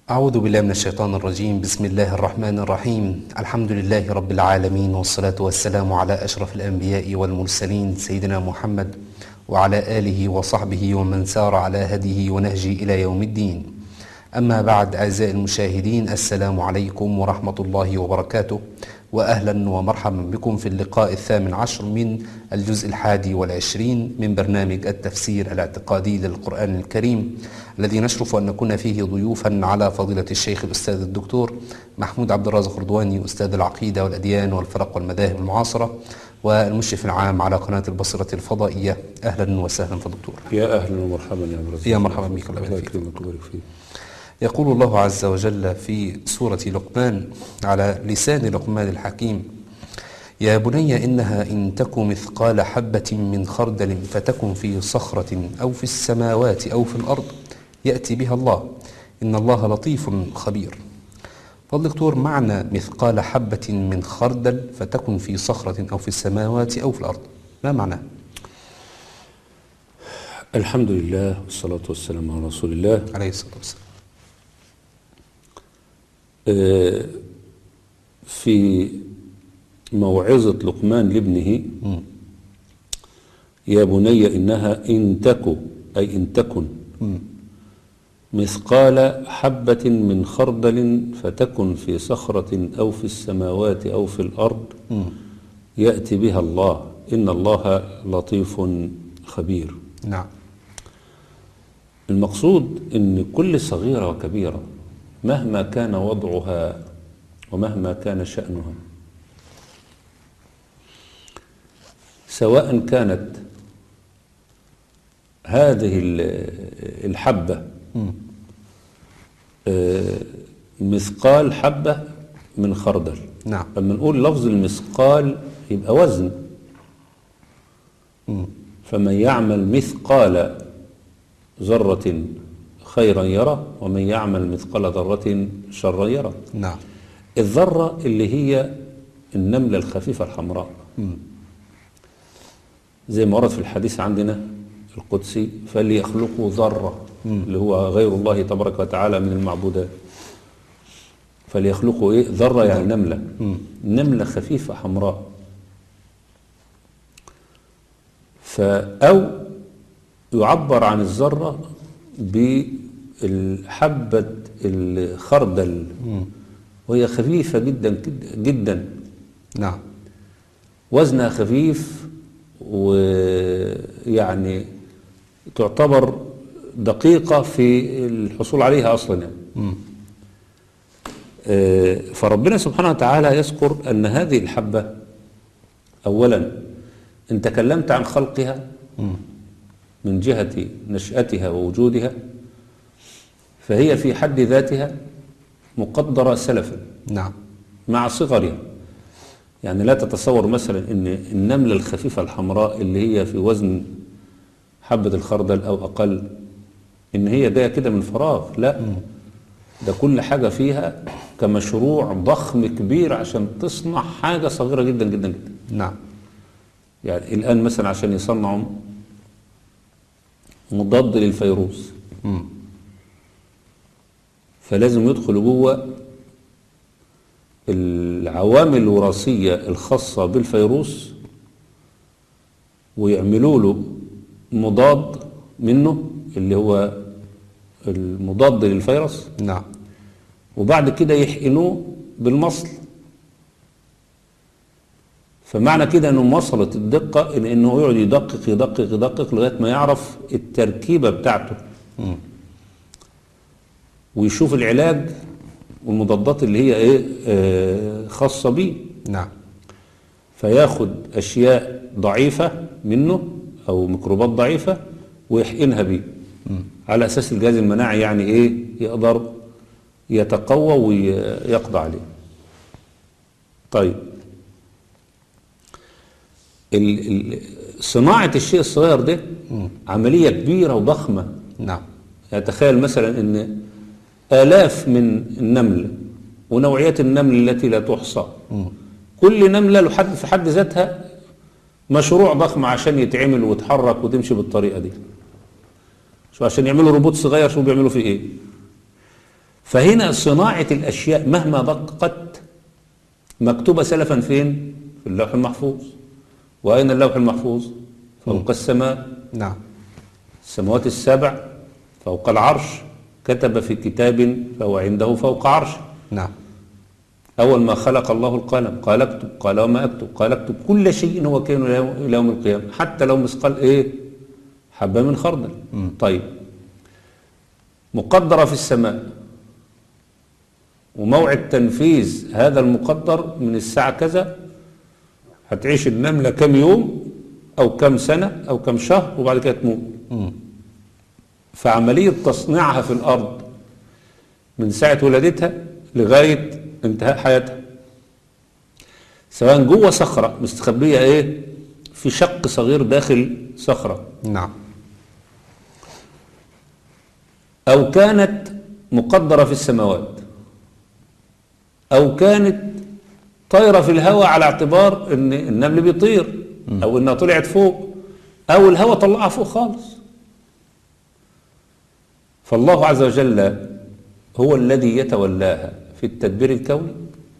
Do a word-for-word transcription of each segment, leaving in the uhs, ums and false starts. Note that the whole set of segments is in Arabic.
أعوذ بالله من الشيطان الرجيم. بسم الله الرحمن الرحيم. الحمد لله رب العالمين، والصلاة والسلام على أشرف الأنبياء والمرسلين سيدنا محمد وعلى آله وصحبه ومن سار على هديه ونهجه إلى يوم الدين. أما بعد، أعزائي المشاهدين، السلام عليكم ورحمة الله وبركاته، وأهلا ومرحبا بكم في اللقاء الثامن عشر من الجزء الحادي والعشرين من برنامج التفسير الاعتقادي للقرآن الكريم، الذي نشرف أن نكون فيه ضيوفا على فضيلة الشيخ الأستاذ الدكتور محمود عبد الرازق رضواني، أستاذ العقيدة والأديان والفرق والمذاهب المعاصرة، والمشرف العام على قناة البصرة الفضائية. أهلا وسهلا فدكتور. يا أهلا ومرحبا يا عبد يا مرحبا بك. الله يكرمك ويبارك فيك. يقول الله عز وجل في سورة لقمان على لسان لقمان الحكيم: يا بني إنها إن تك مثقال حبة من خردل فتكن في صخرة أو في السماوات أو في الأرض يأتي بها الله إن الله لطيف خبير. فالدكتور، معنى مثقال حبة من خردل فتكن في صخرة أو في السماوات أو في الأرض، ما معناه؟ الحمد لله والصلاة والسلام على رسول الله عليه الصلاة والسلام. في موعظة لقمان لابنه: يا بني إنها إن تك أي إن تكن مثقال حبة من خردل فتكن في صخرة أو في السماوات أو في الأرض يأتي بها الله إن الله لطيف خبير. نعم. المقصود إن كل صغيرة وكبيرة مهما كان وضعها ومهما كان شأنها، سواء كانت هذه الحبة مثقال حبة من خردل. نعم. لما نقول لفظ المثقال يبقى وزن، فمن يعمل مثقال ذرة خيرا يرى ومن يعمل مثقال ذرة شرا يرى. نعم. الذرة اللي هي النملة الخفيفة الحمراء، م. زي ما ورد في الحديث عندنا القدسي: فليخلقوا ذرة، اللي هو غير الله تبارك وتعالى من المعبودات. فليخلقوا ايه؟ ذرة، يعني نملة، م. نملة خفيفة حمراء. فأو يعبر عن الذرة بالحبة الخردل، وهي خفيفة جدا جدا. نعم. وزنها خفيف، ويعني تعتبر دقيقة في الحصول عليها أصلا يعني. آه فربنا سبحانه وتعالى يذكر أن هذه الحبة أولا إن تكلمت عن خلقها من جهة نشأتها ووجودها، فهي في حد ذاتها مقدرة سلفا. نعم. مع صغرها، يعني لا تتصور مثلا ان النملة الخفيفة الحمراء اللي هي في وزن حبة الخردل او اقل ان هي جاية كده من فراغ، لا، ده كل حاجة فيها كمشروع ضخم كبير عشان تصنع حاجة صغيرة جدا جدا جدا. نعم. يعني الان مثلا عشان يصنعوا مضاد للفيروس، مم. فلازم يدخلوا جوه العوامل الوراثية الخاصة بالفيروس ويعملوا له مضاد منه اللي هو المضاد للفيروس. نعم. وبعد كده يحقنوه بالمصل. فمعنى كده انه وصلت الدقة ان انه يقعد يدقق يدقق يدقق لغاية ما يعرف التركيبة بتاعته، م. ويشوف العلاج والمضادات اللي هي ايه آه خاصة بيه. نعم. فياخد اشياء ضعيفة منه او ميكروبات ضعيفة ويحقنها بيه، م. على اساس الجهاز المناعي يعني ايه يقدر يتقوى ويقضى عليه. طيب، صناعة الشيء الصغير ده م. عملية كبيرة وضخمة. نعم. يعني تخيل مثلا ان آلاف من النمل ونوعيات النمل التي لا تحصى، م. كل نملة لحد في حد ذاتها مشروع ضخم عشان يتعمل وتحرك وتمشي بالطريقة دي. شو عشان يعملوا روبوت صغير، شو بيعملوا فيه ايه؟ فهنا صناعة الأشياء مهما دقت مكتوبة سلفا فين؟ في اللوح المحفوظ. وأين اللوح المحفوظ؟ فوق السماء. نعم. السماوات السبع فوق العرش، كتب في كتاب فهو عنده فوق عرش. نعم. أول ما خلق الله القلم قال اكتب، قال وما أكتب؟ قال اكتب كل شيء هو كائن إلى يوم القيامة، حتى لو مثقال إيه؟ حبة من خردل. طيب، مقدرة في السماء، وموعد تنفيذ هذا المقدر من الساعة كذا، هتعيش النملة كم يوم أو كم سنة أو كم شهر وبعد كده تموت. فعملية تصنيعها في الأرض من ساعة ولادتها لغاية انتهاء حياتها، سواء جوه صخرة مستخبية ايه في شق صغير داخل صخرة، نعم، أو كانت مقدرة في السماوات، أو كانت طايرة في الهواء على اعتبار ان النمل بيطير، أو انها طلعت فوق، أو الهواء طلعها فوق خالص. فالله عز وجل هو الذي يتولاها في التدبير الكوني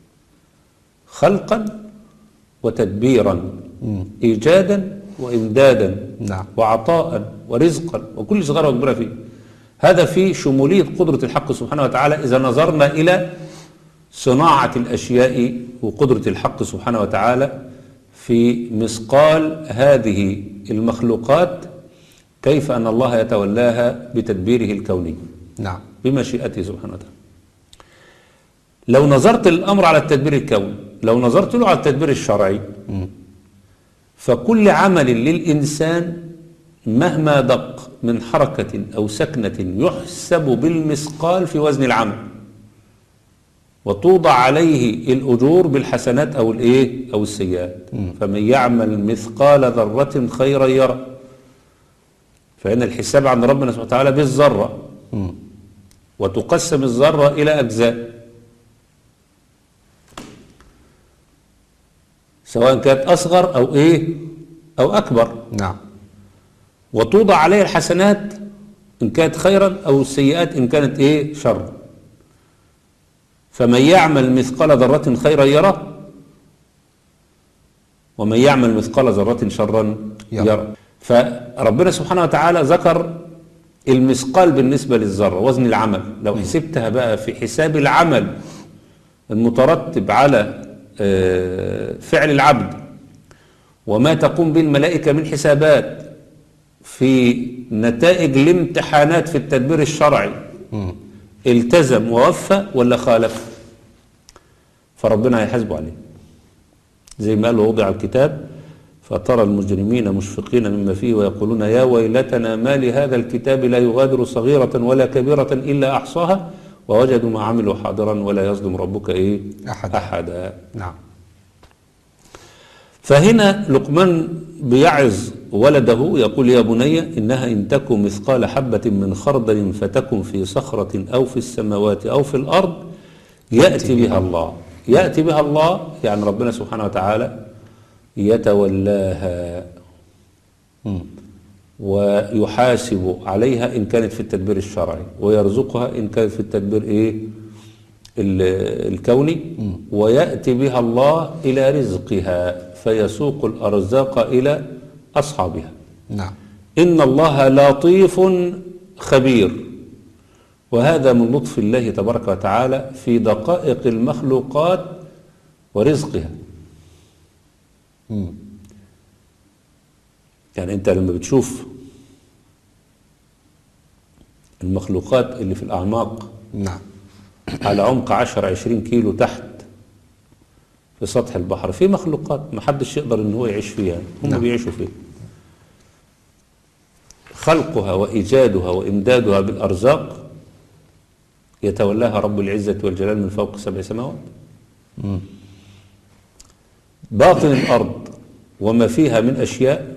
خلقا وتدبيرا، إيجادا وإمدادا، نعم، وعطاء ورزقا وكل صغيرة وكبيرة فيه. هذا في شمولية قدرة الحق سبحانه وتعالى إذا نظرنا إلى صناعة الأشياء وقدرة الحق سبحانه وتعالى في مثقال هذه المخلوقات، كيف أن الله يتولاها بتدبيره الكوني، نعم، بمشيئته سبحانه وتعالى. لو نظرت الأمر على التدبير الكوني، لو نظرت له على التدبير الشرعي، م. فكل عمل للإنسان مهما دق من حركة أو سكنة يحسب بالمثقال في وزن العمل، وتوضع عليه الأجور بالحسنات أو الإيه أو السيئات. م. فمن يعمل مثقال ذرة خيرا يرى. فإن الحساب عند ربنا سبحانه وتعالى بالذرة، م. وتقسم الذرة إلى أجزاء، سواء كانت أصغر أو إيه أو أكبر، نعم، وتوضع عليه الحسنات إن كانت خيرا أو السيئات إن كانت إيه شر. فمن يعمل مثقال ذرة خيرا يرى، ومن يعمل مثقال ذرة شرا يرى. يرى. فربنا سبحانه وتعالى ذكر المثقال بالنسبة للذرة وزن العمل. لو حسبتها بقى في حساب العمل المترتب على فعل العبد وما تقوم به الملائكة من حسابات في نتائج الامتحانات في التدبير الشرعي، م. التزم ووفى ولا خالف، فربنا هيحاسبه عليه. زي ما قال ووضع الكتاب فترى المجرمين مشفقين مما فيه ويقولون يا ويلتنا ما لهذا الكتاب لا يغادر صغيرة ولا كبيرة إلا أحصاها ووجدوا ما عملوا حاضرا ولا يظلم ربك إيه أحدا. أحدا. نعم. فهنا لقمان بيعظ ولده يقول يا بني إنها إن تكن مثقال حبة من خردل فتكن في صخرة أو في السماوات أو في الأرض يأتي بها الله. يأتي بها الله يعني ربنا سبحانه وتعالى يتولاها م. ويحاسب عليها إن كانت في التدبير الشرعي، ويرزقها إن كانت في التدبير إيه الكوني، م. ويأتي بها الله إلى رزقها فيسوق الأرزاق إلى أصحابها. نعم. إن الله لطيف خبير. وهذا من لطف الله تبارك وتعالى في دقائق المخلوقات ورزقها. م. يعني أنت لما بتشوف المخلوقات اللي في الأعماق نعم. على عمق عشر عشرين كيلو تحت في سطح البحر، في مخلوقات ما حدش يقدر ان هو يعيش فيها، هم نعم. بيعيشوا فيها. خلقها وإيجادها وإمدادها بالأرزاق يتولاها رب العزة والجلال من فوق سبع سماوات. م. باطن الأرض وما فيها من أشياء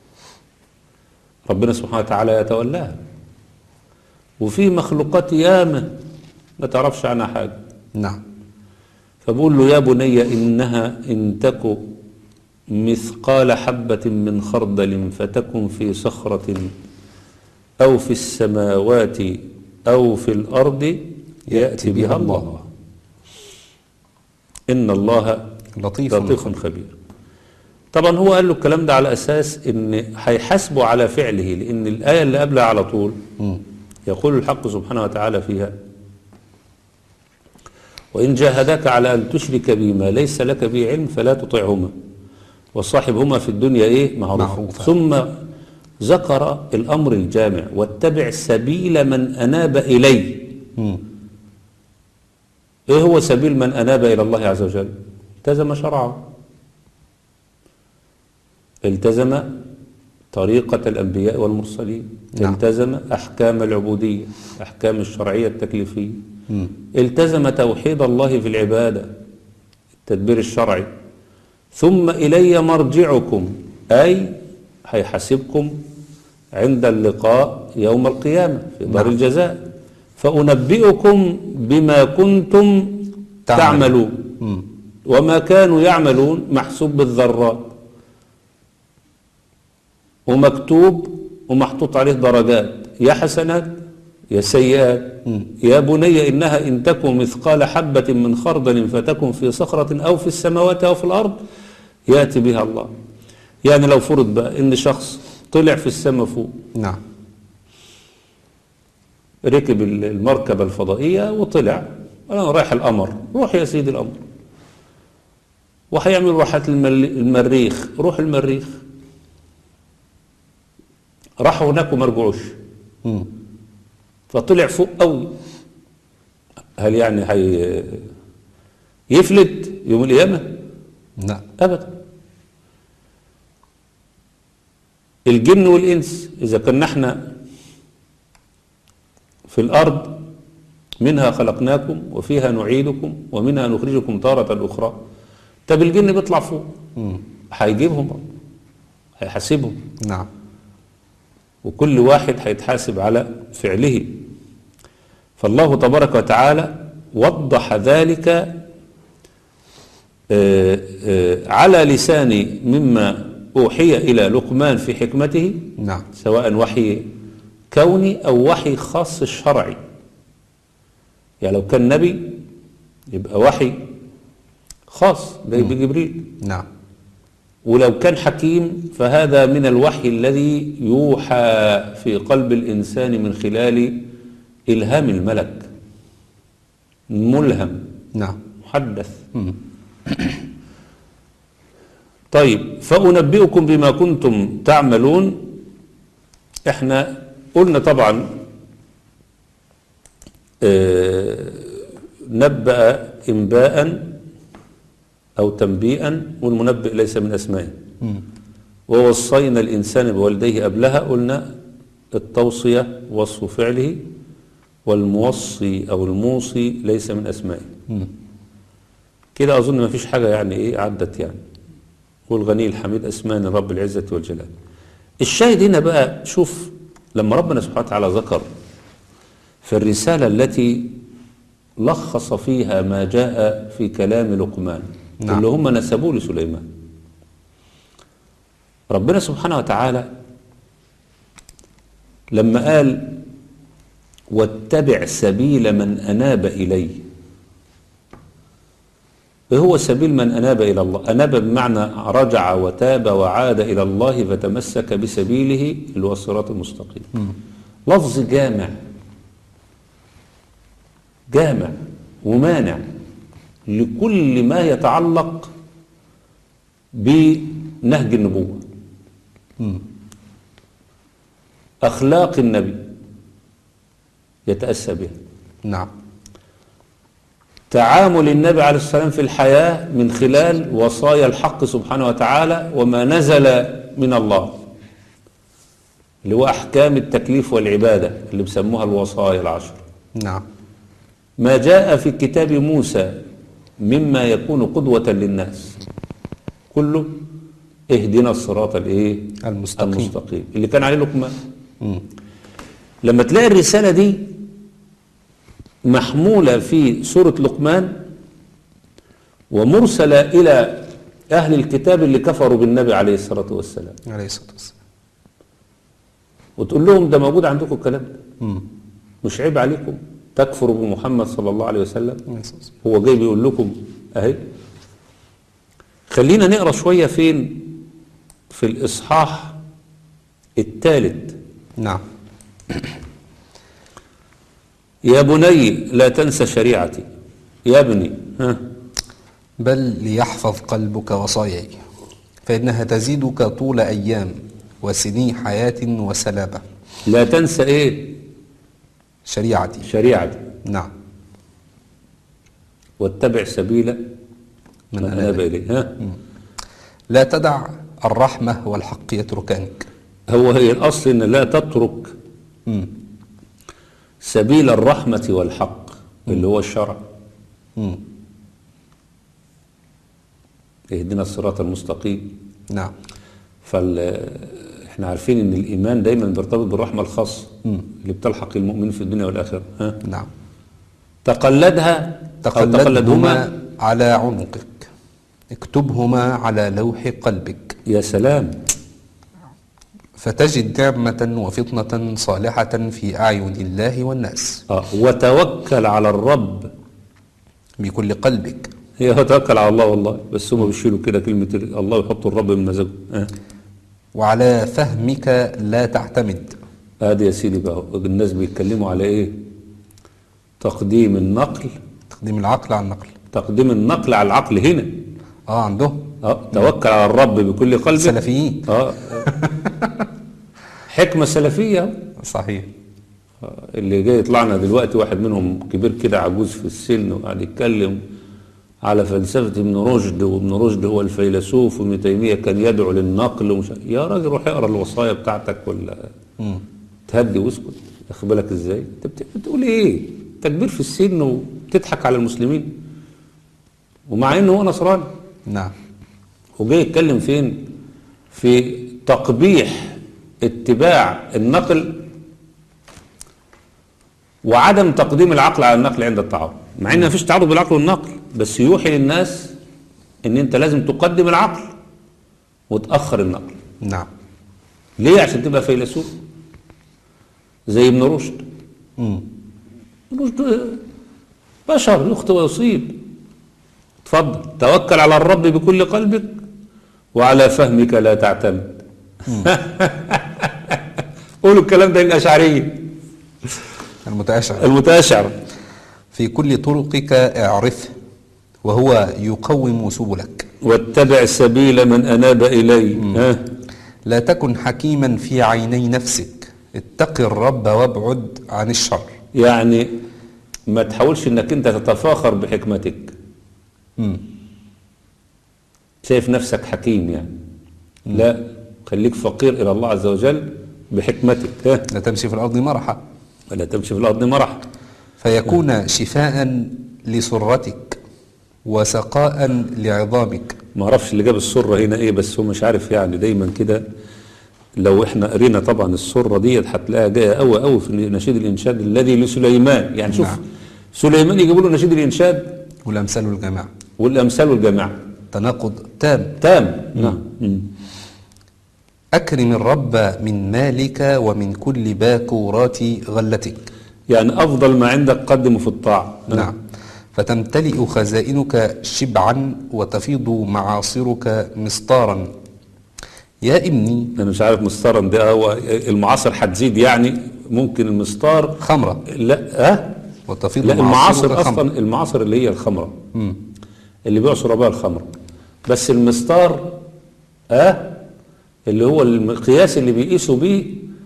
ربنا سبحانه وتعالى يتولاها. وفي مخلوقات ياما ما تعرفش عنها حاجة. نعم. فبقول له يا بني إنها إن تك مثقال حبة من خردل فتكن في صخرة أو في السماوات أو في الأرض يأتي بها الله. إن الله لطيف لطيف خبير. طبعا هو قال له الكلام ده على أساس إن هيحاسبه على فعله، لأن الآية اللي قبلها على طول مم. يقول الحق سبحانه وتعالى فيها: وإن جاهداك على أن تشرك بي ما ليس لك به علم فلا تطعهما وصاحبهما في الدنيا إيه معروفا. معروفا. ثم ذكر الأمر الجامع: واتبع سبيل من أناب إلي. مم. إيه هو سبيل من أناب إلى الله عز وجل؟ التزم شرعه، التزم طريقة الأنبياء والمرسلين. نعم. التزم أحكام العبودية، أحكام الشرعية التكليفية. مم. التزم توحيد الله في العبادة، التدبير الشرعي. ثم إلي مرجعكم، أي هيحاسبكم عند اللقاء يوم القيامة في دار نعم. الجزاء، فأنبئكم بما كنتم تعملون. مم. وما كانوا يعملون محسوب بالذرات ومكتوب ومحطوط عليه درجات، يا حسنات يا سيئات. مم. يا بني إنها إن تكن مثقال حبة من خردل فتكن في صخرة أو في السماوات أو في الأرض يأتي بها الله. يعني لو فرض بقى إن شخص طلع في السماء فوق، نعم. ركب المركبة الفضائية وطلع، أنا رايح القمر، روح يا سيدي القمر. وهيعمل راحة المريخ، روح المريخ. راحوا هناك وما رجعوش، مم. فطلع فوق قوي. هل يعني هي يفلت يوم القيامة؟ لا. أبدا. الجن والإنس إذا كنا احنا في الأرض منها خلقناكم وفيها نعيدكم ومنها نخرجكم تارة أخرى. طب الجن بيطلع فوق، مم. هيجيبهم، هيحاسبهم، نعم. وكل واحد هيتحاسب على فعله. فالله تبارك وتعالى وضح ذلك آآ آآ على لسان مما أوحي إلى لقمان في حكمته، نعم. سواء وحي كوني أو وحي خاص الشرعي. يعني لو كان نبي يبقى وحي خاص جاي بجبريل، نعم. ولو كان حكيم فهذا من الوحي الذي يوحى في قلب الإنسان من خلال إلهام الملك، ملهم، نعم. محدث. مم. طيب، فأنبئكم بما كنتم تعملون. احنا قلنا طبعا اه نبأ إنباء أو تنبيئا، والمنبئ ليس من أسمائه. مم. ووصينا الإنسان بوالديه قبلها، قلنا التوصية وصف فعله، والموصي أو الموصي ليس من أسمائه. مم. كده أظن ما فيش حاجة يعني إيه عدت يعني. والغني الحميد أسمان رب العزة والجلال. الشاهد هنا بقى، شوف لما ربنا سبحانه وتعالى ذكر في الرسالة التي لخص فيها ما جاء في كلام لقمان، نعم. اللي هم نسبوه لسليمان. ربنا سبحانه وتعالى لما قال واتبع سبيل من أناب إلي، إيه هو سبيل من أناب إلى الله؟ أناب بمعنى رجع وتاب وعاد إلى الله فتمسك بسبيله اللي هو الصراط المستقيم. مم. لفظ جامع، جامع ومانع لكل ما يتعلق بنهج النبوة، مم. أخلاق النبي يتأسى بها، نعم. تعامل النبي عليه الصلاة والسلام في الحياة من خلال وصايا الحق سبحانه وتعالى وما نزل من الله، اللي هو أحكام التكليف والعبادة اللي بسموها الوصايا العشر. نعم. ما جاء في كتاب موسى مما يكون قدوة للناس كله، اهدنا الصراط الايه المستقيم. المستقيم اللي كان عليه لقمان. مم. لما تلاقي الرسالة دي محمولة في سورة لقمان ومرسلة إلى أهل الكتاب اللي كفروا بالنبي عليه الصلاة والسلام، عليه الصلاة والسلام، وتقول لهم ده موجود عندكم الكلام ده، مم. مش عيب عليكم؟ تكفر بمحمد صلى الله عليه وسلم. هو جاي بيقول لكم اهي. خلينا نقرأ شوية فين في الإصحاح الثالث. نعم. يا بني لا تنسى شريعتي. يا ابني ها بل ليحفظ قلبك وصاياي فإنها تزيدك طول أيام وسني حياة وسلامة. لا تنسى ايه؟ شريعتي. شريعتي. نعم. واتبع سبيل من أناب إليه. ها لا تدع الرحمة والحق يتركانك. هو هي الأصل إن لا تترك مم. سبيل الرحمة والحق اللي هو الشرع. مم. اهدنا الصراط المستقيم. نعم. فال احنا عارفين ان الايمان دايما بيرتبط بالرحمه الخاصه اللي بتلحق المؤمن في الدنيا والاخره. ها نعم. تقلدها تقلدهما على عنقك اكتبهما على لوح قلبك. يا سلام. فتجد نعمة وفطنة صالحة في أعين الله والناس. آه. وتوكل على الرب بكل قلبك. هي هو توكل على الله والله، بس هم بيشيلوا كده كلمة الله ويحطوا الرب من مزاجه. آه. وعلى فهمك لا تعتمد. ادي يا سيدي بقى الناس بيتكلموا على ايه؟ تقديم النقل. تقديم العقل على النقل. تقديم النقل على العقل هنا. اه عندهم. اه توكل على الرب بكل قلبك. سلفيين. اه حكمة سلفية. صحيح. اللي جاي يطلعنا دلوقتي واحد منهم كبير كده عجوز في السن وقاعد يتكلم على فلسفة ابن رشد، وابن رشد هو الفيلسوف، وابن تيمية كان يدعو للنقل ومش... يا راجل روح اقرا الوصايا بتاعتك ولا مم. تهدي واسكت. واخد بالك ازاي؟ انت بتقول ايه؟ انت كبير في السن وبتضحك على المسلمين ومع انه هو نصراني. نعم. وجاي يتكلم فين؟ في تقبيح اتباع النقل وعدم تقديم العقل على النقل عند التعارض، مع ان مفيش تعارض بالعقل والنقل، بس يوحي للناس ان انت لازم تقدم العقل وتأخر النقل. نعم. ليه؟ عشان تبقى فيلسوف زي ابن رشد. مم. ابن رشد بشر يخطئ ويصيب. اتفضل توكل على الرب بكل قلبك وعلى فهمك لا تعتمد. قولوا الكلام ده للأشعرية. المتأشعر. المتأشعر. في كل طرقك اعرفه وهو يقوم سبلك. واتبع سبيل من أناب إلي. ها. لا تكن حكيما في عيني نفسك اتق الرب وابعد عن الشر. يعني ما تحاولش انك انت تتفاخر بحكمتك. مم. شايف نفسك حكيم يعني. مم. لا، خليك فقير الى الله عز وجل بحكمتك. ها. لا تمشي في الأرض مرحا. ولا تمشي في الأرض مرحا. فيكون ها. شفاء لسرتك وسقاء لعظامك. ما اعرفش اللي جاب السرة هنا ايه، بس هو مش عارف يعني دايما كده. لو احنا قرينا طبعا السرة ديت هتلاقيها جايه قوي قوي في نشيد الانشاد الذي لسليمان. يعني شوف. نعم. سليمان يجيبوا له نشيد الانشاد والامثال والجماعه. والامثال والجماعه. تناقض تام. تام. نعم. اكرم الرب من مالك ومن كل باكورات غلتك. يعني افضل ما عندك قدمه في الطاعه. نعم. فتمتلئ خزائنك شبعا وتفيض معاصرك مسطارا. يا ابني. انا مش عارف مسطارا ده هو المعاصر هتزيد يعني ممكن المسطار خمره. لا ها وتفيض لا المعاصر اصلا المعاصر اللي هي الخمره. مم. اللي بيعصر بها الخمره. بس المسطار ها اللي هو المقياس اللي بيقيسوا بيه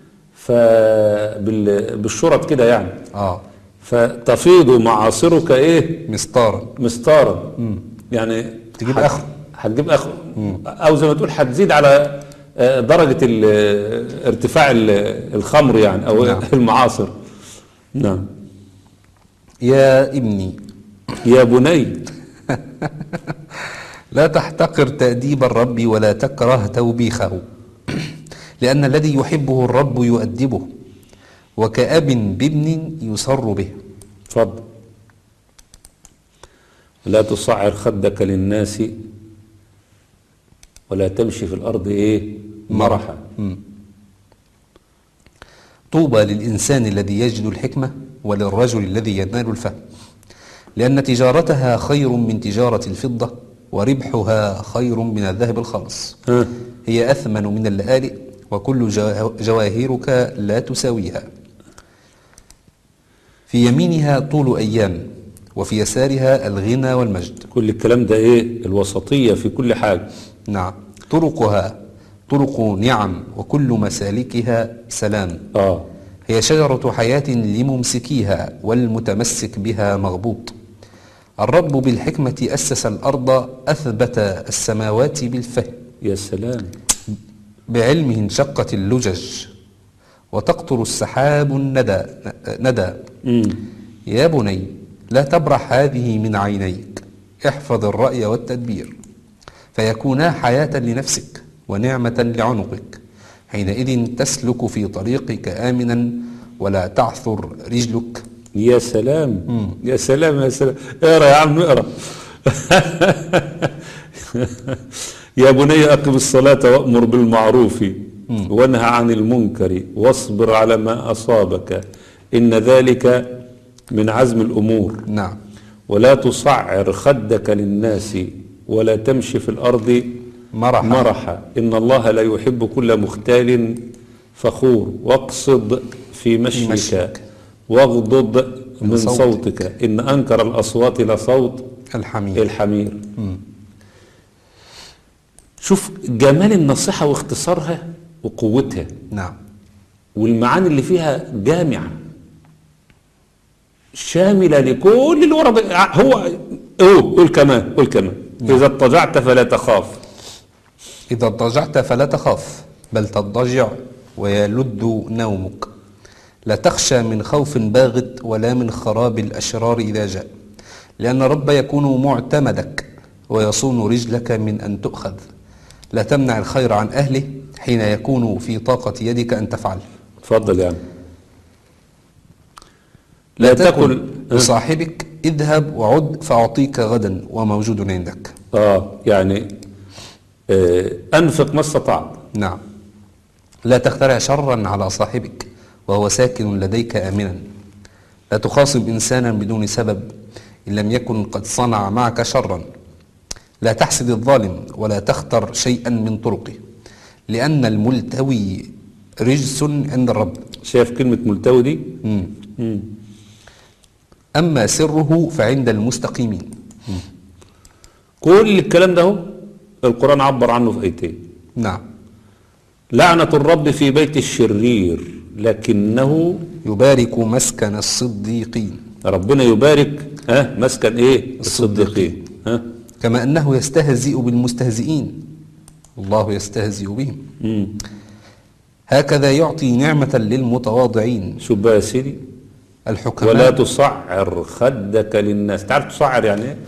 بالشرط كده يعني. اه فتفيض معاصرك ايه؟ مسطارا. مسطارا. مم. يعني تجيب اخره. هتجيب اخره. او زي ما تقول هتزيد على درجة ارتفاع الخمر يعني او نعم. المعاصر. نعم. يا ابني. يا بني. لا تحتقر تأديب الرب ولا تكره توبيخه لأن الذي يحبه الرب يؤدبه وكأب بابن يسر به. اتفضل. لا تصعر خدك للناس ولا تمشي في الأرض إيه؟ مرحا. طوبى للإنسان الذي يجد الحكمة وللرجل الذي ينال الفهم، لأن تجارتها خير من تجارة الفضة، وربحها خير من الذهب الخالص. ها. هي أثمن من اللآلئ، وكل جوا- جواهرك لا تساويها. في يمينها طول أيام، وفي يسارها الغنى والمجد. كل الكلام ده ايه؟ الوسطية في كل حاجة. نعم. طرقها طرق نعم، وكل مسالكها سلام. اه هي شجرة حياة لممسكيها، والمتمسك بها مغبوط. الرب بالحكمة أسس الأرض، أثبت السماوات بالفهم. يا سلام. بعلمه انشقت اللجج، وتقطر السحاب الندى ندى. مم. يا بني، لا تبرح هذه من عينيك، احفظ الرأي والتدبير، فيكونا حياة لنفسك ونعمة لعنقك. حينئذ تسلك في طريقك آمنا، ولا تعثر رجلك. يا سلام. يا سلام يا سلام. اقرا يا عم اقرا. يا بني أقم الصلاة وأمر بالمعروف وانهى عن المنكر واصبر على ما أصابك إن ذلك من عزم الأمور. نعم. ولا تصعر خدك للناس ولا تمشي في الأرض مرحا. مرحا إن الله لا يحب كل مختال فخور. واقصد في مشيك, مشيك. واغضض من, من صوتك. صوتك إن أنكر الأصوات لصوت الحمير. الحمير. شوف جمال النصيحة واختصارها وقوتها. نعم. والمعاني اللي فيها جامعة شاملة لكل اللي ورا ده. هو قول قول كمان قول كمان. نعم. إذا اضطجعت فلا تخاف. إذا اضطجعت فلا تخاف، بل تضطجع ويلد نومك. لا تخشى من خوف باغت، ولا من خراب الأشرار إذا جاء، لأن رب يكون معتمدك، ويصون رجلك من أن تؤخذ. لا تمنع الخير عن أهله حين يكون في طاقة يدك أن تفعل. تفضل يعني. لا, لا تكن تاكل لصاحبك اذهب وعد فأعطيك غدا وموجود عندك. اه يعني آه أنفق ما استطعت. نعم. لا تخترع شرا على صاحبك وهو ساكن لديك آمنا. لا تخاصم إنسانا بدون سبب إن لم يكن قد صنع معك شرا. لا تحسد الظالم ولا تختر شيئا من طرقه، لأن الملتوي رجس عند الرب. شايف كلمة ملتوي دي؟ مم. مم. أما سره فعند المستقيمين. كل الكلام ده هو القرآن عبر عنه في آيتين. نعم. لعنة الرب في بيت الشرير لكنه يبارك مسكن الصديقين. ربنا يبارك ها مسكن ايه الصديقين. ها كما أنه يستهزئ بالمستهزئين، الله يستهزئ بهم. مم. هكذا يعطي نعمة للمتواضعين. شوف بقى يا سيدي. الحكماء. ولا تصعر خدك للناس. تعرف تصعر يعني ايه؟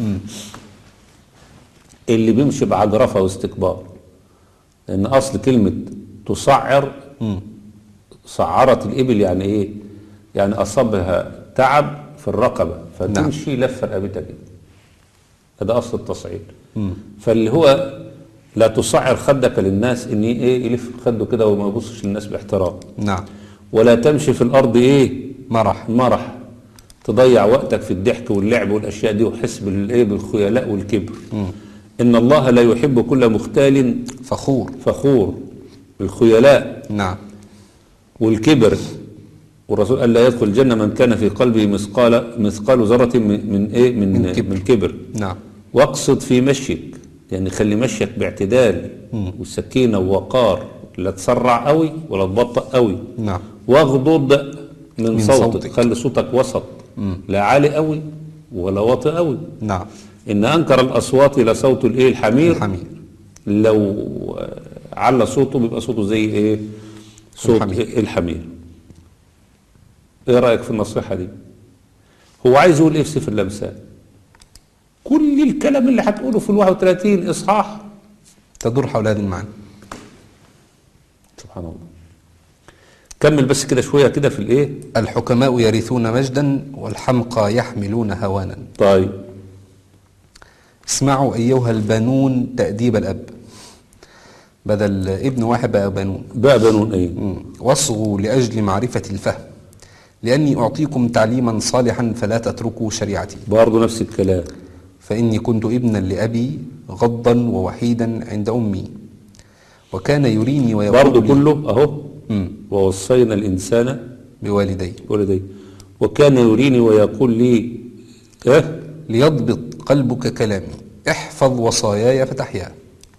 اللي بيمشي بعجرفة واستكبار. لأن أصل كلمة تصعر مم. صعرت الإبل يعني إيه؟ يعني أصابها تعب في الرقبة فتمشي نعم. لفة رقبتها كده. هذا أصل التصعير. مم. فاللي هو لا تصعر خدك للناس إن إيه يلف خده كده وما يبصش للناس باحترام. نعم. ولا تمشي في الأرض إيه؟ مرح. مرح. تضيع وقتك في الضحك واللعب والأشياء دي وحس بالإيه بالخيلاء والكبر. مم. إن الله لا يحب كل مختال فخور. فخور. الخيلاء نعم. والكبر. والرسول قال لا يدخل الجنة من كان في قلبه مثقال مثقال ذرة من, من ايه من, من كبر. من كبر. نعم. واقصد في مشيك يعني خلي مشيك باعتدال والسكينة ووقار. لا تسرع قوي ولا تبطأ قوي. نعم. واغضض من, من صوتك. صوتك خلي صوتك وسط. مم. لا عالي قوي ولا واطي قوي. نعم. إن أنكر الأصوات لصوت الإيه الحمير. الحمير. لو على صوته بيبقى صوته زي إيه صوت الحمير. الحمير. إيه رأيك في النصيحة دي؟ هو عايز يقول إيه في سفر الأمثال؟ كل الكلام اللي هتقوله في الواحد وثلاثين إصحاح تدور حول هذه المعنى. سبحان الله. كمل بس كده شوية كده في الإيه؟ الحكماء يرثون مجدا والحمقى يحملون هوانا. طيب. اسمعوا أيها البنون تأديب الأب. بدل ابن واحد بقى بنون. بقى بنون ايه. واصغوا لأجل معرفة الفهم. لأني أعطيكم تعليما صالحا فلا تتركوا شريعتي. برضه نفس الكلام. فإني كنت ابنا لأبي غضا ووحيدا عند أمي وكان يريني ويقول برضه لي كله أهو. مم. ووصينا الإنسان بوالدي بوالديه وكان يريني ويقول لي إيه؟ ليضبط قلبك كلامي احفظ وصاياي فتحيا.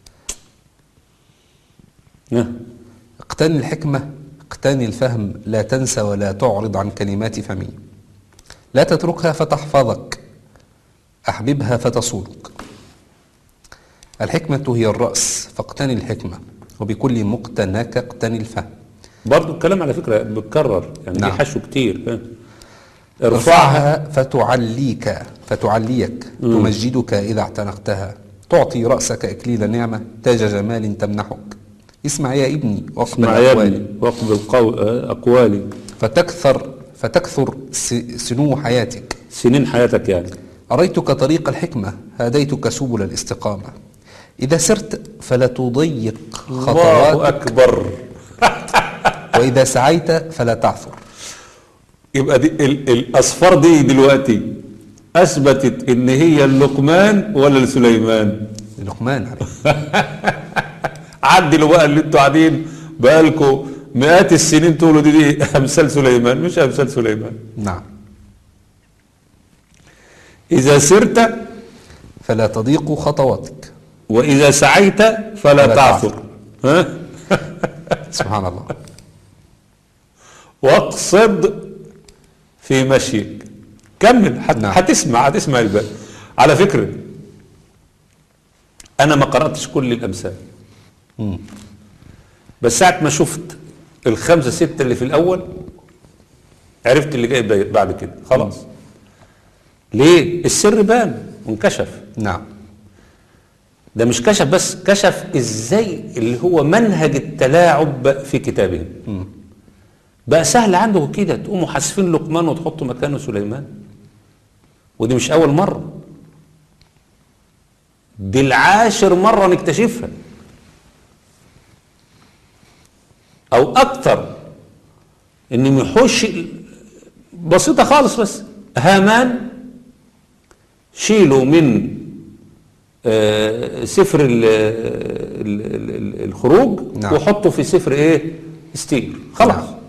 إيه؟ اقتني الحكمة اقتني الفهم لا تنسى ولا تعرض عن كلمات فمي لا تتركها فتحفظك أحببها فتصولك. الحكمة هي الرأس فاقتني الحكمة وبكل مقتناك اقتني الفهم. برضه الكلام على فكرة بتكرر يعني نعم. بيحشوا كتير. إيه؟ ارفعها فتعليك فتعليك مم. تمجدك إذا اعتنقتها تعطي رأسك إكليل نعمة تاج جمال تمنحك. اسمع يا ابني واقبل اسمع يا أقوالي ابني واقبل قو- أقوالي فتكثر فتكثر س- سنو حياتك. سنين حياتك يعني. أريتك طريق الحكمة هديتك سبل الاستقامة. إذا سرت فلا تضيق الله خطواتك أكبر. وإذا سعيت فلا تعثر. يبقى دي ال- الأصفار دي دلوقتي أثبتت إن هي اللقمان ولا لسليمان؟ لقمان عليه. عدلوا بقى اللي انتوا قاعدين بقالكم مئات السنين تقولوا دي, دي أمثال سليمان، مش أمثال سليمان. نعم. إذا سرت فلا تضيق خطواتك وإذا سعيت فلا فلا تعثر. ها؟ سبحان الله. واقصد في مشيك. كمل حت... نعم. هتسمع هتسمع الباقي. على فكرة أنا ما قرأتش كل الأمثال مم. بس ساعة ما شفت الخمسة ستة اللي في الأول عرفت اللي جاي بعد كده خلاص. ليه؟ السر بان وانكشف. نعم. ده مش كشف بس، كشف ازاي اللي هو منهج التلاعب في كتابهم. مم. بقى سهل عنده كده تقوموا حاسفين لقمان وتحطوا مكانه سليمان. ودي مش أول مرة، دي العاشر مرة نكتشفها أو أكثر. إن يحوش بسيطة خالص، بس هامان شيلوا من آه سفر ال ال ال الخروج. نعم. وحطوا في سفر إيه؟ استير. خلاص. نعم.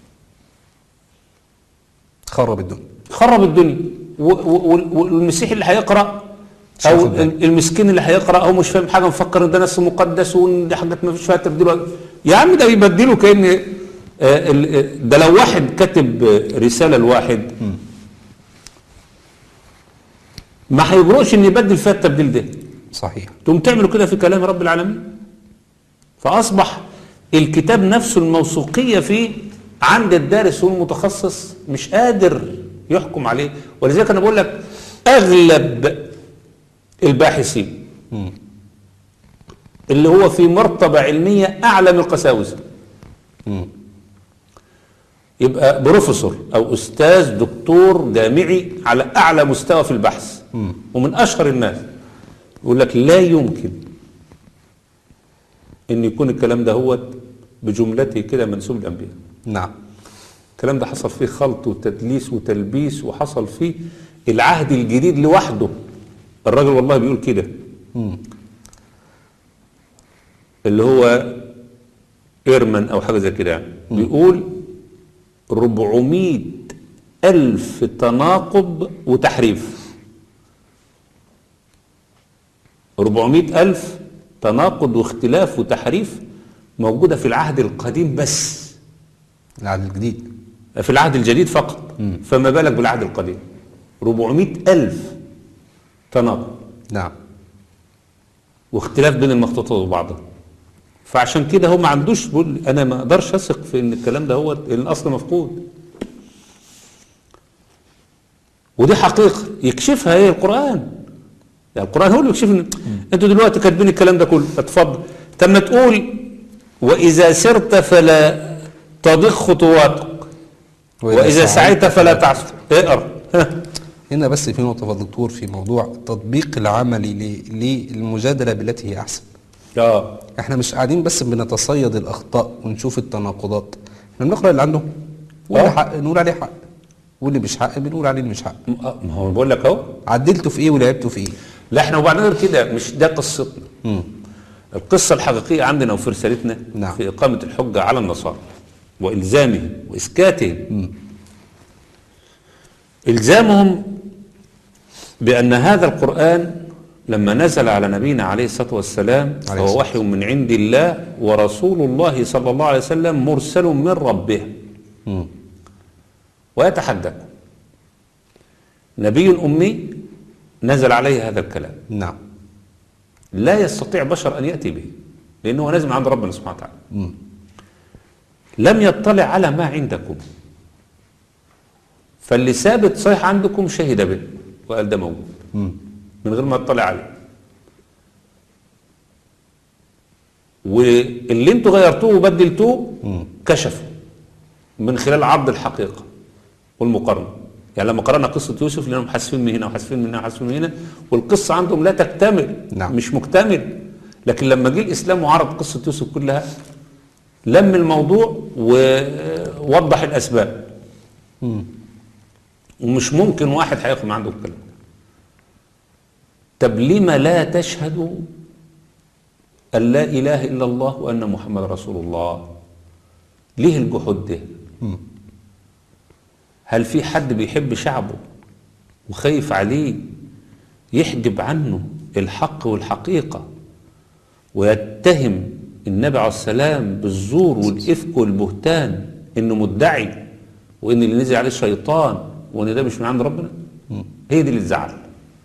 خرب الدنيا خرب الدنيا. والمسيح اللي هيقرأ او المسكين اللي هيقرأ هو مش فاهم حاجة، مفكر ان ده نص مقدس وان دي حاجات ما فيش فيها تبديل. يا عم ده يبدله كأن ده لو واحد كتب رسالة لواحد ما هيجرؤش ان يبدل فيها التبديل ده. صحيح. تقوم تعملوا كده في كلام رب العالمين. فأصبح الكتاب نفسه الموثوقية فيه عند الدارس والمتخصص مش قادر يحكم عليه. ولذلك انا بقول لك اغلب الباحثين م. اللي هو في مرتبة علمية اعلى من القساوسة يبقى بروفيسور او استاذ دكتور جامعي على اعلى مستوى في البحث م. ومن اشهر الناس يقول لك لا يمكن ان يكون الكلام ده هو بجملته كده منسوب الانبياء. نعم. الكلام ده حصل فيه خلط وتدليس وتلبيس، وحصل فيه العهد الجديد لوحده. الراجل والله بيقول كده اللي هو إيرمان أو حاجة زي كده يعني. بيقول ربعمائة ألف تناقض وتحريف. ربعمائة ألف تناقض واختلاف وتحريف موجودة في العهد القديم بس. العهد الجديد في العهد الجديد فقط. مم. فما بالك بالعهد القديم. ربعمائة ألف تناقض. نعم. واختلاف بين المخطوطات وبعضها. فعشان كده هو ما عندوش بقول انا ما اقدرش اثق في ان الكلام ده هو الاصل مفقود. ودي حقيقه يكشفها ايه القران. يعني القران هو اللي يكشف ان انتوا دلوقتي كاتبين الكلام ده كله. اتفضل. طب ما تقول واذا سرت فلا تضيق خطواتك وإذا, وإذا سعيت فلا تعثر. اقرا. هنا بس في نقطة فضل دكتور في موضوع التطبيق العملي للمجادلة بالتي هي أحسن. اه احنا مش قاعدين بس بنتصيد الأخطاء ونشوف التناقضات، احنا بنقرأ اللي عنده ونقول حق نقول عليه حق. واللي مش حق بنقول عليه اللي مش حق. ما هو بقول لك اهو، عدلته في ايه ولعبته في ايه؟ لا احنا وبعدين غير كده مش ده قصتنا. مم. القصة الحقيقية عندنا وفي رسالتنا نعم. في إقامة الحجة على النصارى وإلزامهم وإسكاتهم. مم. إلزامهم بأن هذا القرآن لما نزل على نبينا عليه الصلاة والسلام عليه فهو الصلاة وحي من عند الله ورسول الله صلى الله عليه وسلم مرسل من ربه. مم. ويتحدث نبي أمي نزل عليه هذا الكلام، نعم. لا يستطيع بشر أن يأتي به لأنه نازل من عند ربنا سبحانه وتعالى. مم. لم يطلع على ما عندكم، فاللي ثابت صحيح عندكم شهد به وقال ده موجود مم. من غير ما يطلع عليه. واللي انتوا غيرتوه وبدلتوه كشفوا من خلال عرض الحقيقة والمقارنة. يعني لما قرأنا قصة يوسف لأنهم حاسفين من هنا وحاسفين من هنا وحاسفين من هنا، والقصة عندهم لا تكتمل. نعم. مش مكتمل. لكن لما جه الإسلام وعرض قصة يوسف كلها لم الموضوع ووضح الأسباب. مم. ومش ممكن واحد هياخد من عنده الكلام. طب لما لا تشهدوا أن لا إله إلا الله وأن محمد رسول الله؟ ليه الجحود ده؟ مم. هل في حد بيحب شعبه وخايف عليه يحجب عنه الحق والحقيقة ويتهم النبي عليه السلام بالزور والإفك والبهتان إنه مدعي وإن اللي نزل عليه الشيطان وإن ده مش من عند ربنا؟ هي دي اللي تزعل.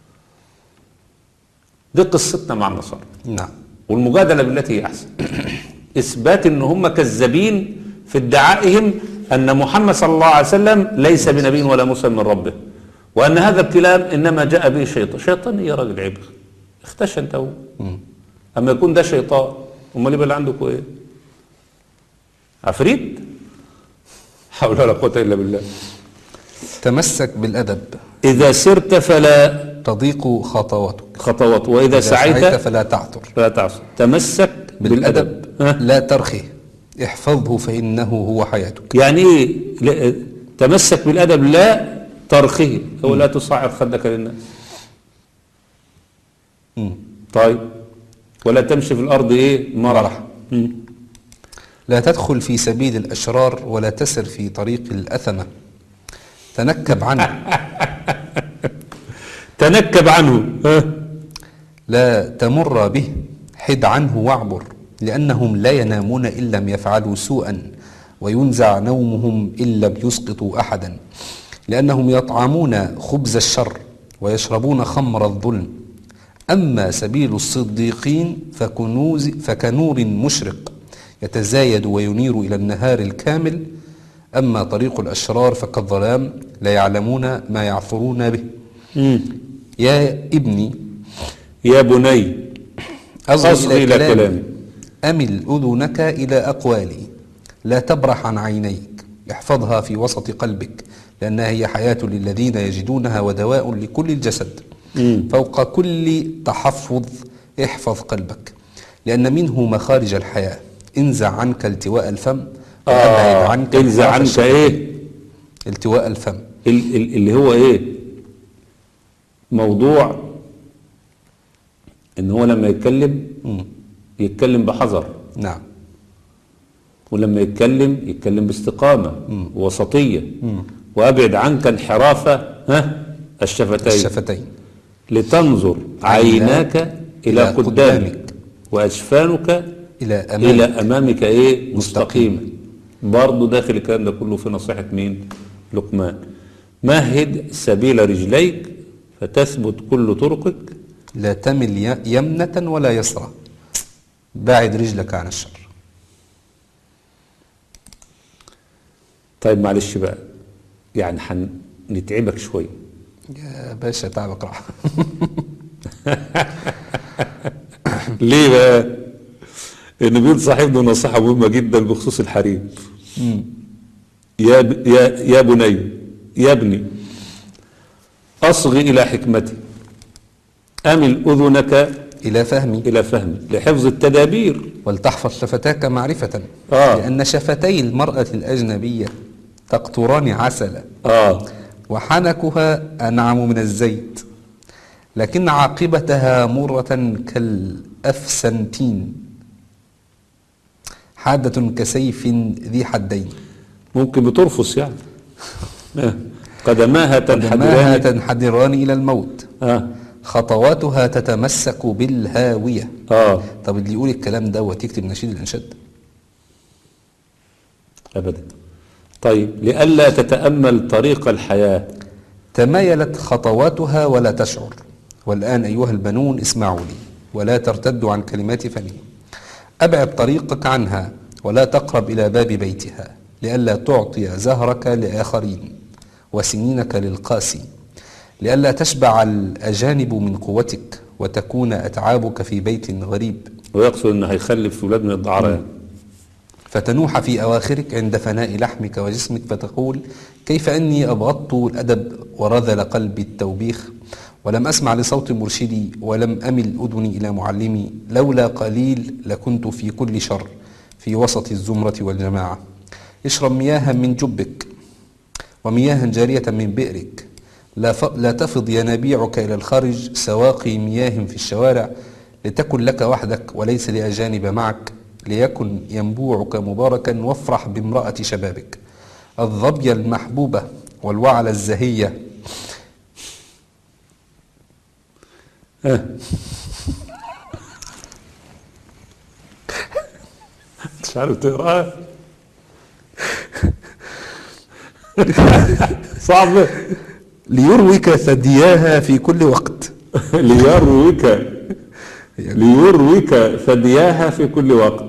دي قصتنا مع النصارى. نعم. والمجادلة بالتي هي أحسن. إثبات إن هم كذابين في ادعائهم أن محمد صلى الله عليه وسلم ليس بنبي ولا مرسل من ربه، وأن هذا الكلام إنما جاء به شيطان. شيطان يا راجل عيب، اختشى أنت هو. أما يكون ده شيطان أمال يبقى اللي عندكم إيه؟ عفريت؟ حول ولا قوة إلا بالله. تمسك بالأدب. إذا سرت فلا تضيق خطواتك. خطوات، وإذا إذا سعيت سعيت فلا تعثر. فلا تعصر. تمسك بالأدب, بالأدب لا ترخي، احفظه فإنه هو حياتك. يعني إيه؟ لا- تمسك بالأدب لا ترخيه، هو لا تصعر خدك للناس. مم. طيب، ولا تمشي في الأرض إيه مرح. مرح. لا تدخل في سبيل الأشرار ولا تسر في طريق الأثمة. تنكب عنه. تنكب عنه. ها؟ لا تمر به، حد عنه واعبر، لأنهم لا ينامون إن لم يفعلوا سوءا، وينزع نومهم إن لم يسقطوا أحدا، لأنهم يطعمون خبز الشر ويشربون خمر الظلم. أما سبيل الصديقين فكنوز فكنور مشرق يتزايد وينير إلى النهار الكامل. أما طريق الأشرار فكالظلام لا يعلمون ما يعثرون به. مم. يا ابني يا بني أصغ أصغي إلى إلى كلامي، كلامي. أمل أذنك إلى أقوالي، لا تبرح عن عينيك، احفظها في وسط قلبك، لأنها هي حياة للذين يجدونها ودواء لكل الجسد. مم. فوق كل تحفظ احفظ قلبك، لأن منه مخارج الحياة. انزع عنك التواء الفم وأبعد آه. عنك انزع انحراف عنك الشفتين. إيه؟ التواء الفم. ال- ال- اللي هو إيه؟ موضوع إن هو لما يتكلم مم. يتكلم بحذر، نعم. ولما يتكلم يتكلم باستقامة مم. وسطية. مم. وأبعد عنك انحراف ها الشفتين الشفتين. لتنظر عيناك إلى إلى قدامك قدامك وأجفانك إلى أمامك, إلى أمامك إيه مستقيمة. مستقيمة. برضو داخل الكلام ده كله في نصيحة مين؟ لقمان. مهد سبيل رجليك فتثبت كل طرقك. لا تمل ي- يمنة ولا يسرى، باعد رجلك عن الشر. طيب معلش بقى، يعني هنتعبك شوية. يا باشا تعبك راح. ليه بقى؟ إن بيقول صاحبنا نصيحة مهمة جدا بخصوص الحريم. يا ب... يا يا بني يا ابني أصغي إلى حكمتي، أمل أذنك إلى فهمي، إلى فهمي لحفظ التدابير. ولتحفظ شفتاك معرفة. آه. لأن شفتي المرأة الأجنبية تقطران عسلا، آه وحنكها أنعم من الزيت، لكن عاقبتها مرة كالأفسنتين، حادة كسيف ذي حدين. ممكن بترفص يعني. آه. قدماها قدماها تنحدران تنحدران إلى الموت، آه. خطواتها تتمسك بالهاوية. آه. طب اللي يقول الكلام ده وتكتب نشيد الإنشاد؟ أبدا. طيب لئلا تتأمل طريق الحياة. تمايلت خطواتها ولا تشعر. والآن أيها البنون اسمعوا لي ولا ترتدوا عن كلمات فمي. أبعد طريقك عنها ولا تقرب إلى باب بيتها، لئلا تعطي زهرك لآخرين وسنينك للقاسي، لئلا تشبع الأجانب من قوتك وتكون أتعابك في بيت غريب. ويقصد أنه هيخلف في ولاد من الدعارة يعني. فتنوح في أواخرك عند فناء لحمك وجسمك فتقول كيف أني أبغضت الأدب ورذل قلبي التوبيخ، ولم أسمع لصوت مرشدي ولم أمل أذني إلى معلمي، لولا قليل لكنت في كل شر في وسط الزمرة والجماعة. اشرب مياها من جبك ومياها جارية من بئرك، لا, ف... لا تفض ينابيعك إلى الخارج سواقي مياه في الشوارع، لتكن لك وحدك وليس لأجانب معك، ليكن ينبوعك مباركا وافرح بامرأة شبابك. الظبي المحبوبة والوعل الزهية. آه. مش عارف تقراها. صعب. ليروك ثدياها في كل وقت. ليروك ليروك ثدياها في كل وقت.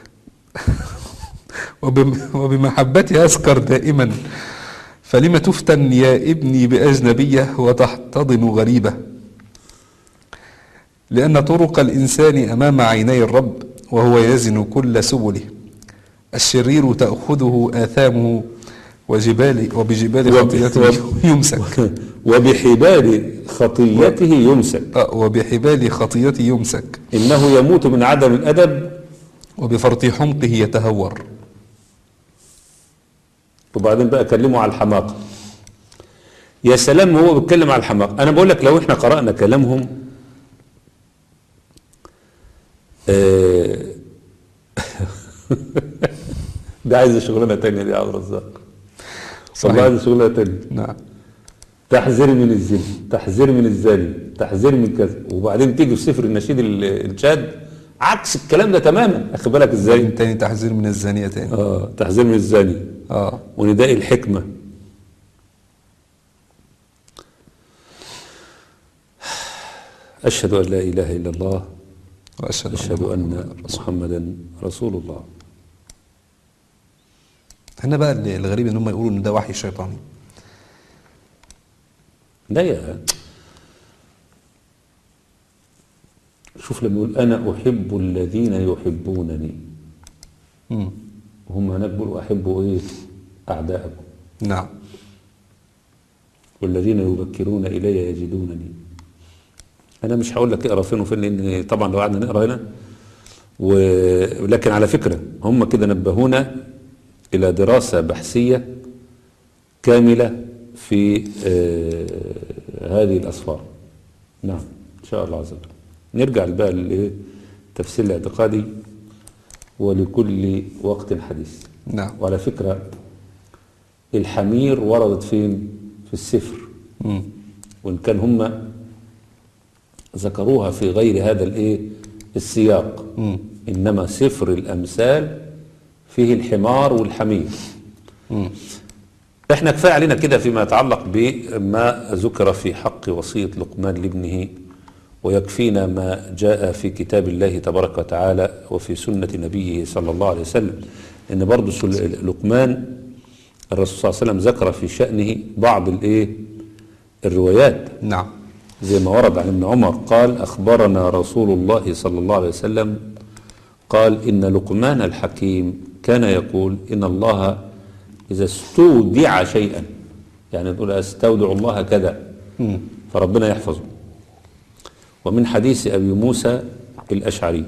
وبم وبمحبتها أسكر دائما، فلم تفتن يا ابني بأجنبية وتحتضن غريبة، لأن طرق الإنسان أمام عيني الرب وهو يزن كل سبله. الشرير تأخذه آثامه وجبال وبجبال خطيئته يمسك. وبحبال خطيته يمسك. وبحبال خطيته يمسك. إنه يموت من عدم الأدب وبفرط حمقه يتهور. وبعدين بقى كلمه على الحماقة. يا سلام هو بيتكلم على الحماقة. أنا بقول لك لو إحنا قرأنا كلامهم آه ده عايز شغلانة تانية دي يا عبد الرزاق. والله عايز شغلانة تانية. نعم. تحذير من الزنا، تحذير من الزاني، تحذير من كذا، وبعدين تيجي في سفر النشيد الانشاد عكس الكلام ده تماما. اخد بالك ازاي؟ تاني تحذير من الزانية تاني. اه تحذير من الزاني. اه ونداء الحكمة. أشهد أن لا إله إلا الله وأشهد أشهد أن محمدا رسول الله. هنا بقى الغريب ان هم يقولوا ان ده وحي شيطاني. لا يا شوف لما يقول أنا أحب الذين يحبونني. امم وهم هناك بيقولوا أحبوا إيه؟ أعداءكم. نعم. والذين يبكرون إلي يجدونني. أنا مش هقول لك اقرا فين وفين لأن طبعا لو قعدنا نقرا هنا ولكن على فكرة هم كده نبهونا إلى دراسة بحثية كاملة في آه هذه الأسفار. نعم إن شاء الله عز وجل. نرجع بقى للتفسير الاعتقادي ولكل وقت حديث. نعم. وعلى فكرة الحمير وردت فين؟ في السفر. مم. وإن كان هم ذكروها في غير هذا الايه السياق. مم. إنما سفر الأمثال فيه الحمار والحمير. مم. احنا كفاية علينا كده فيما يتعلق بما ذكر في حق وصية لقمان لابنه، ويكفينا ما جاء في كتاب الله تبارك وتعالى وفي سنة نبيه صلى الله عليه وسلم. إن برضو لقمان الرسول صلى الله عليه وسلم ذكر في شأنه بعض الايه الروايات. نعم. زي ما ورد عن ابن عمر قال أخبرنا رسول الله صلى الله عليه وسلم قال إن لقمان الحكيم كان يقول إن الله إذا استودع شيئا، يعني تقول استودع الله كذا فربنا يحفظه. ومن حديث أبي موسى الأشعري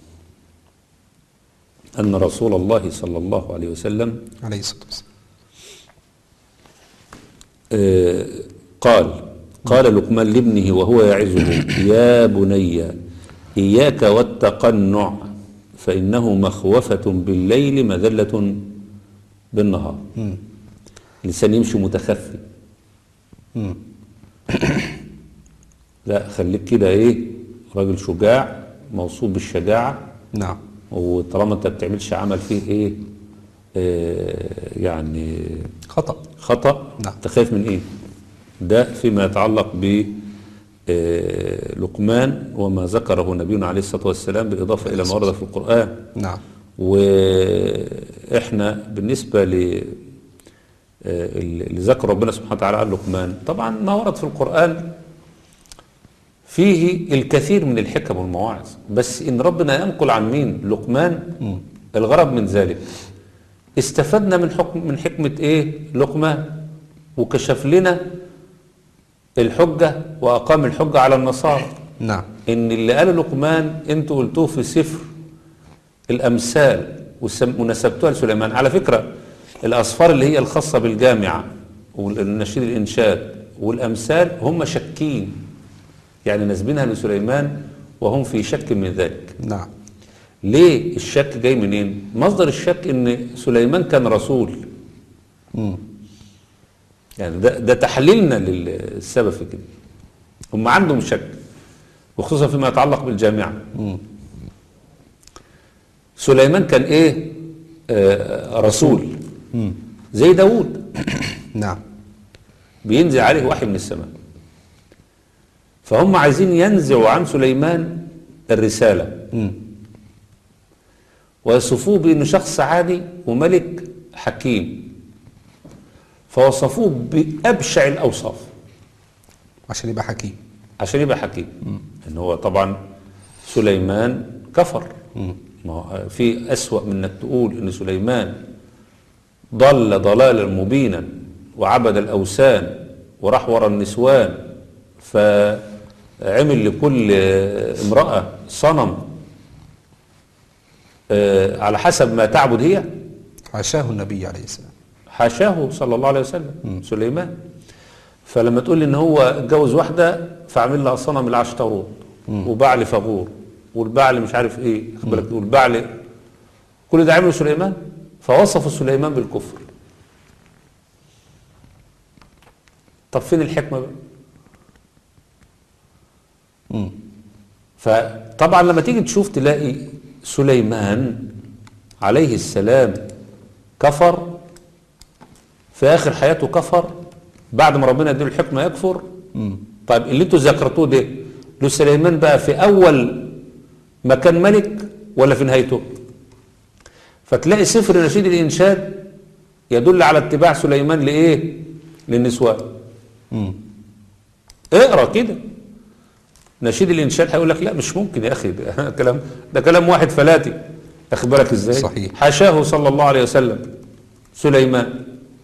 أن رسول الله صلى الله عليه وسلم عليه الصلاة والسلام آه قال قال لقمان لابنه وهو يعظه يا بني إياك والتقنع فإنه مخوفة بالليل مذلة بالنهار. مم. الإنسان يمشي متخفي. مم. لا خليك كده ايه راجل شجاع موصوف بالشجاعة. نعم. وطالما انت بتعملش عمل فيه ايه آه يعني خطأ. خطأ. نعم. تخاف من ايه؟ ده فيما يتعلق ب آه لقمان وما ذكره نبينا عليه الصلاة والسلام بالإضافة إلى ما ورد في القرآن. نعم. وإحنا بالنسبة ل اللي ذكر ربنا سبحانه وتعالى عن لقمان، طبعا ما ورد في القرآن فيه الكثير من الحكم والمواعظ، بس إن ربنا ينقل عن مين؟ لقمان. م. الغرض من ذلك استفدنا من حكم من حكمة إيه؟ لقمان، وكشف لنا الحجة وأقام الحجة على النصارى. نعم. إن اللي قال لقمان أنتوا قلتوه في سفر الأمثال ونسبتوها لسليمان. على فكرة الأصفار اللي هي الخاصة بالجامعة والنشيد الإنشاد والأمثال هم شاكين، يعني نسبينها لسليمان وهم في شك من ذلك. نعم. ليه الشك جاي منين؟ مصدر الشك إن سليمان كان رسول. مم. يعني ده, ده تحليلنا للسبب في كده. هم عندهم شك وخصوصا فيما يتعلق بالجامعة. مم. سليمان كان إيه؟ آه رسول. مم. زي داود. نعم. بينزل عليه وحي من السماء، فهم عايزين ينزعوا عن سليمان الرسالة. مم. ويصفوه بأنه شخص عادي وملك حكيم، فوصفوه بأبشع الأوصاف عشان يبقى حكيم. عشان يبقى حكيم. إن هو طبعا سليمان كفر. مم. ما هو في أسوأ من أنك تقول إن سليمان ضل ضلالا مبينا وعبد الأوثان وراح ورا النسوان فعمل لكل امرأة صنم على حسب ما تعبد هي. حاشاه النبي عليه السلام. حاشاه صلى الله عليه وسلم. م. سليمان. فلما تقول لي ان هو اتجوز واحدة فعمل لها صنم العشتروت وبعل فغور والبعل مش عارف ايه والبعل كل ده عمله سليمان، فوصفوا سليمان بالكفر. طب فين الحكمة بقى؟ مم. فطبعا لما تيجي تشوف تلاقي سليمان عليه السلام كفر في آخر حياته، كفر بعد ما ربنا اديله الحكمة يكفر. مم. طيب اللي انتوا ذكرتوه ده له سليمان بقى في أول ما كان ملك ولا في نهايته؟ فتلاقي سفر نشيد الإنشاد يدل على اتباع سليمان لإيه؟ للنسوان. مم. اقرأ كده نشيد الإنشاد هيقول لك لا مش ممكن يا أخي، ده كلام ده كلام واحد فلاتي. أخد بالك إزاي؟ صحيح. حاشاه صلى الله عليه وسلم سليمان.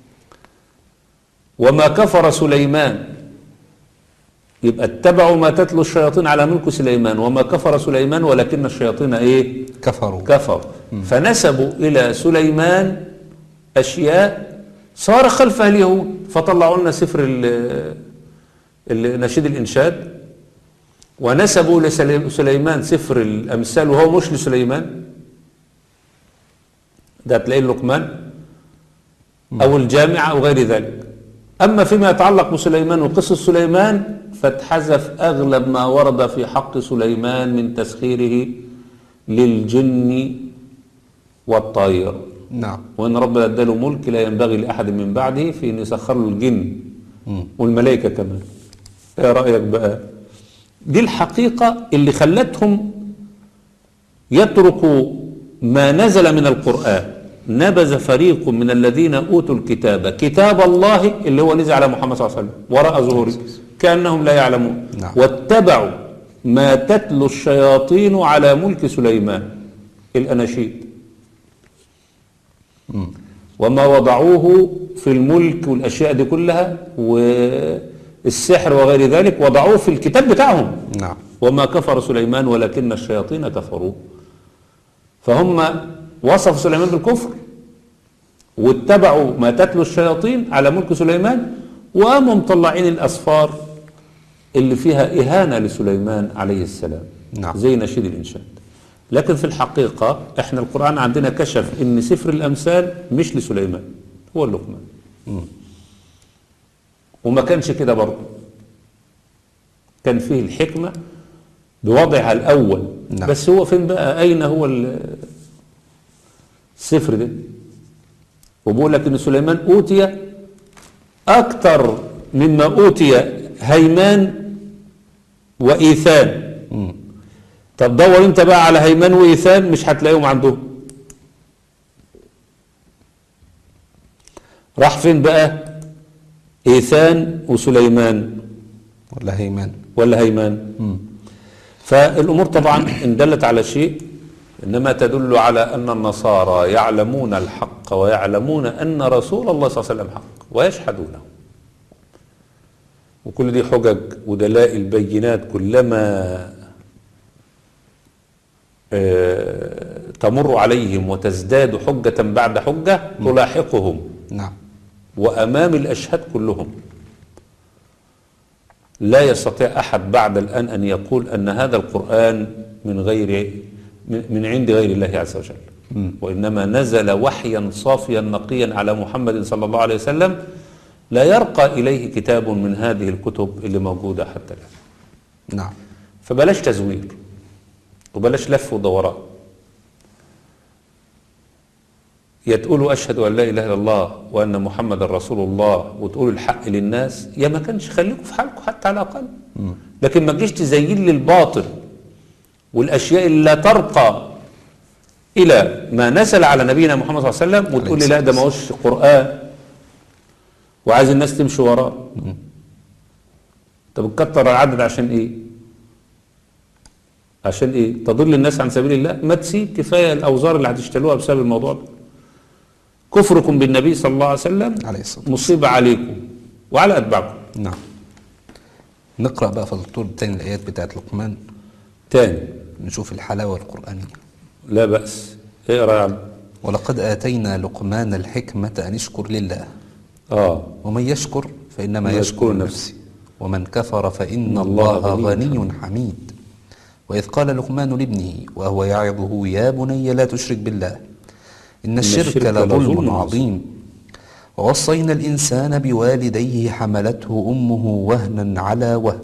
وما كفر سليمان، يبقى اتبعوا ما تتلو الشياطين على ملك سليمان. وما كفر سليمان ولكن الشياطين ايه؟ كفروا. كفروا. فنسبوا إلى سليمان أشياء صار خلفها اليهود، فطلعوا لنا سفر نشيد الإنشاد، ونسبوا لسليمان سفر الأمثال وهو مش لسليمان. ده تلاقيه لقمان أو الجامعة أو غير ذلك. أما فيما يتعلق بسليمان وقصة سليمان فاتحذف أغلب ما ورد في حق سليمان من تسخيره للجن والطير. نعم. وإن ربنا اداله ملك لا ينبغي لأحد من بعده في أن يسخر له الجن مم. والملائكة كمان. إيه رأيك بقى؟ دي الحقيقة اللي خلتهم يتركوا ما نزل من القرآن. نبذ فريق من الذين أوتوا الكتاب كتاب الله اللي هو نزل على محمد صلى الله عليه وسلم وراء ظهوره كأنهم لا يعلمون. نعم. واتبعوا ما تتلو الشياطين على ملك سليمان الأناشيد. مم. وما وضعوه في الملك والأشياء دي كلها والسحر وغير ذلك وضعوه في الكتاب بتاعهم. نعم. وما كفر سليمان ولكن الشياطين كفروا. فهم وصفوا سليمان بالكفر واتبعوا ما تتلو الشياطين على ملك سليمان، وقاموا مطلعين الأسفار اللي فيها إهانة لسليمان عليه السلام، نعم. زي نشيد الإنشاد. لكن في الحقيقة احنا القرآن عندنا كشف ان سفر الأمثال مش لسليمان، هو لقمان. وما كانش كده برضه، كان فيه الحكمة بوضعها الأول. نعم. بس هو فين بقى، أين هو السفر ده؟ وبقول لك ان سليمان أوتي أكتر مما أوتي هيمان وإيثان. مم. طب دور انت بقى على هيمان وإيثان، مش هتلاقيهم عندهم. راح فين بقى إيثان وسليمان؟ ولا هيمان ولا هيمان. مم. فالأمور طبعا إن دلت على شيء إنما تدل على أن النصارى يعلمون الحق ويعلمون أن رسول الله صلى الله عليه وسلم حق ويشهدونه. وكل دي حجج ودلائل بينات كلما آه تمر عليهم وتزداد حجة بعد حجة تلاحقهم. نعم. وأمام الأشهاد كلهم لا يستطيع أحد بعد الآن أن يقول أن هذا القرآن من غير من عند غير الله عز وجل. م. وإنما نزل وحيا صافيا نقيا على محمد صلى الله عليه وسلم لا يرقى إليه كتاب من هذه الكتب اللي موجودة حتى الآن. نعم. فبلاش تزوير وبلاش لف ودوران. يا تقولوا أشهد أن لا إله إلا الله وأن محمد رسول الله وتقولوا الحق للناس، يا ما كانش خليكم في حالكم حتى على الأقل. لكن ما تجيش تزين لي الباطل والأشياء اللي لا ترقى إلى ما نزل على نبينا محمد صلى الله عليه وسلم وتقول لي لا ده ما هوش قرآن وعايز الناس تمشي وراه. طب تكتر العدد عشان إيه؟ عشان إيه؟ تضل الناس عن سبيل الله؟ ما تسيب، كفاية الأوزار اللي هتشتلوها بسبب الموضوع ده. كفركم بالنبي صلى الله عليه وسلم عليه الصلاة مصيبة عليكم وعلى أتباعكم. نعم. نقرأ بقى فالدكتور تاني الآيات بتاعت لقمان تاني نشوف الحلاوة القرآنية. لا بأس، اقرأ يا عم. ولقد آتينا لقمان الحكمة أن اشكر لله آه. ومن يشكر فإنما يشكر نفسه ومن كفر فإن الله الله غني غني حميد. وإذ قال لقمان لابنه وهو يعظه يا بني لا تشرك بالله إن الشرك لظلم عظيم. ووصينا الإنسان بوالديه حملته أمه وهنا على وهن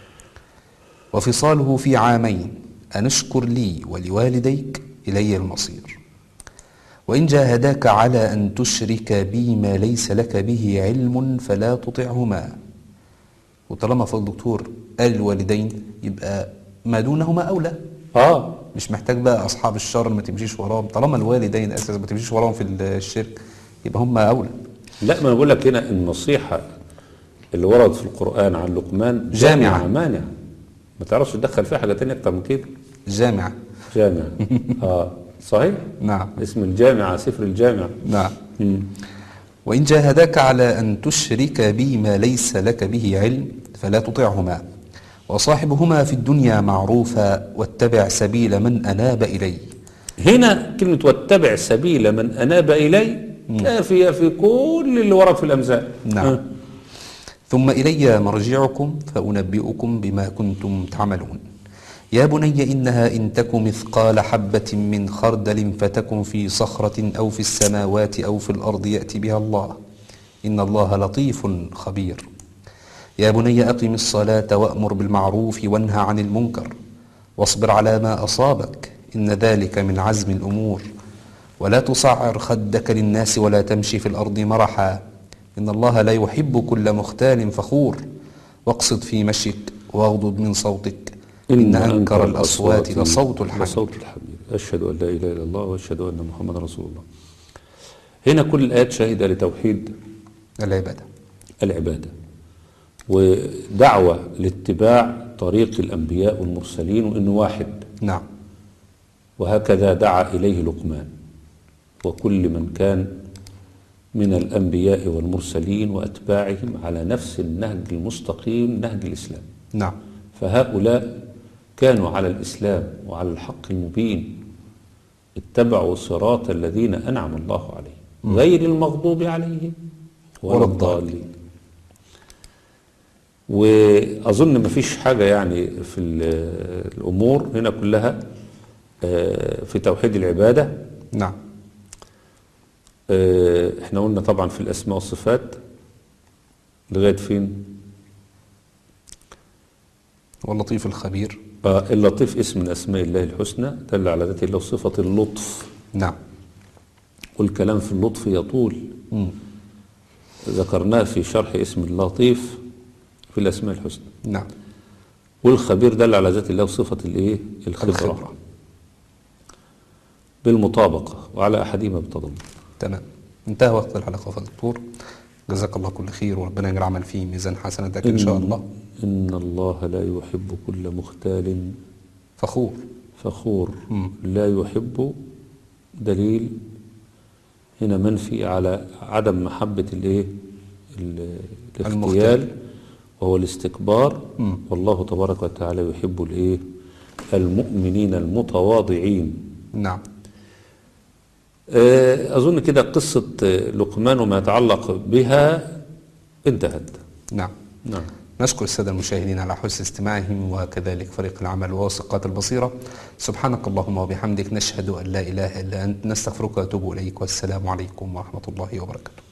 وفصاله في عامين أن اشكر لي ولوالديك إلي المصير. وإن جاهداك على أن تشرك بي ما ليس لك به علم فلا تطعهما. وطالما في الدكتور قال الوالدين يبقى ما دونهما أولى. آه. مش محتاج بقى أصحاب الشر ما تمشيش وراهم، طالما الوالدين أساسا ما تمشيش وراهم في الشرك يبقى هم أولى. لا، ما أنا بقول لك هنا النصيحة اللي وردت في القرآن عن لقمان جامعة مانع، ما تعرفش تدخل فيها حاجة تانية أكتر من كده. جامعة جامعة. آه صحيح. نعم. اسم الجامعة سفر الجامعة. نعم. مم. وإن جاهداك على أن تشرك بي ما ليس لك به علم فلا تطعهما وصاحبهما في الدنيا معروفا واتبع سبيل من أناب إلي. هنا كلمة واتبع سبيل من أناب إلي كافية في كل اللي ورد في الأمثال. نعم. أه. ثم إلي مرجعكم فأنبئكم بما كنتم تعملون. يا بني إنها إن تك مثقال حبة من خردل فتكن في صخرة أو في السماوات أو في الأرض يأتي بها الله إن الله لطيف خبير. يا بني أقم الصلاة وأمر بالمعروف وانهى عن المنكر واصبر على ما أصابك إن ذلك من عزم الأمور ولا تصعر خدك للناس ولا تمشي في الأرض مرحا إن الله لا يحب كل مختال فخور واقصد في مشيك واغضض من صوتك إن أنكر الأصوات لصوت الحمير. لصوت الحمير. أشهد أن لا إله إلا الله وأشهد أن محمد رسول الله. هنا كل الآيات شاهدة لتوحيد العبادة العبادة ودعوة لاتباع طريق الأنبياء والمرسلين وإنه واحد. نعم. وهكذا دعا إليه لقمان وكل من كان من الأنبياء والمرسلين وأتباعهم على نفس النهج المستقيم نهج الإسلام. نعم. فهؤلاء كانوا على الإسلام وعلى الحق المبين اتبعوا صراط الذين أنعم الله عليهم غير المغضوب عليهم ولا الضالين. وأظن مفيش حاجة يعني في الأمور هنا كلها في توحيد العبادة. نعم. احنا قلنا طبعا في الأسماء والصفات لغاية فين؟ واللطيف الخبير. آه اللطيف اسم من أسماء الله الحسنى دل على ذات الله صفة اللطف. نعم. والكلام في اللطف يطول. مم. ذكرناه في شرح اسم اللطيف في الأسماء الحسنى. نعم. والخبير دل على ذات الله صفة الايه؟ الخبرة. الخبرة بالمطابقة وعلى أحدهما بالتضمن. تمام. انتهى وقت الحلقة يا دكتور، جزاك الله كل خير وربنا يجعل العمل فيه ميزان حسناتك إن, إن شاء الله. إن الله لا يحب كل مختال فخور. فخور. مم. لا يحب دليل هنا منفي على عدم محبة الايه؟ الاختيال وهو الاستكبار. مم. والله تبارك وتعالى يحب الايه؟ المؤمنين المتواضعين. نعم. أظن كده قصة لقمان وما يتعلق بها انتهت. نعم. نعم. نشكر السادة المشاهدين على حسن استماعهم وكذلك فريق العمل ووثيقات البصيرة. سبحانك اللهم وبحمدك نشهد أن لا إله إلا أنت نستغفرك ونتوب إليك والسلام عليكم ورحمة الله وبركاته.